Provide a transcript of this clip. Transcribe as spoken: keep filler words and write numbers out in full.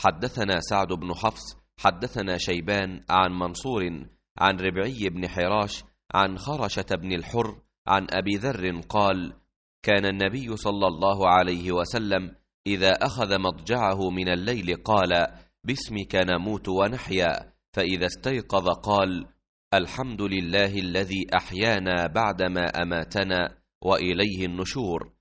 حدثنا سعد بن حفص حدثنا شيبان عن منصور عن ربعي بن حراش عن خرشة بن الحر عن أبي ذر قال: كان النبي صلى الله عليه وسلم إذا أخذ مضجعه من الليل قال: باسمك نموت ونحيا، فإذا استيقظ قال: الحمد لله الذي أحيانا بعدما أماتنا وإليه النشور.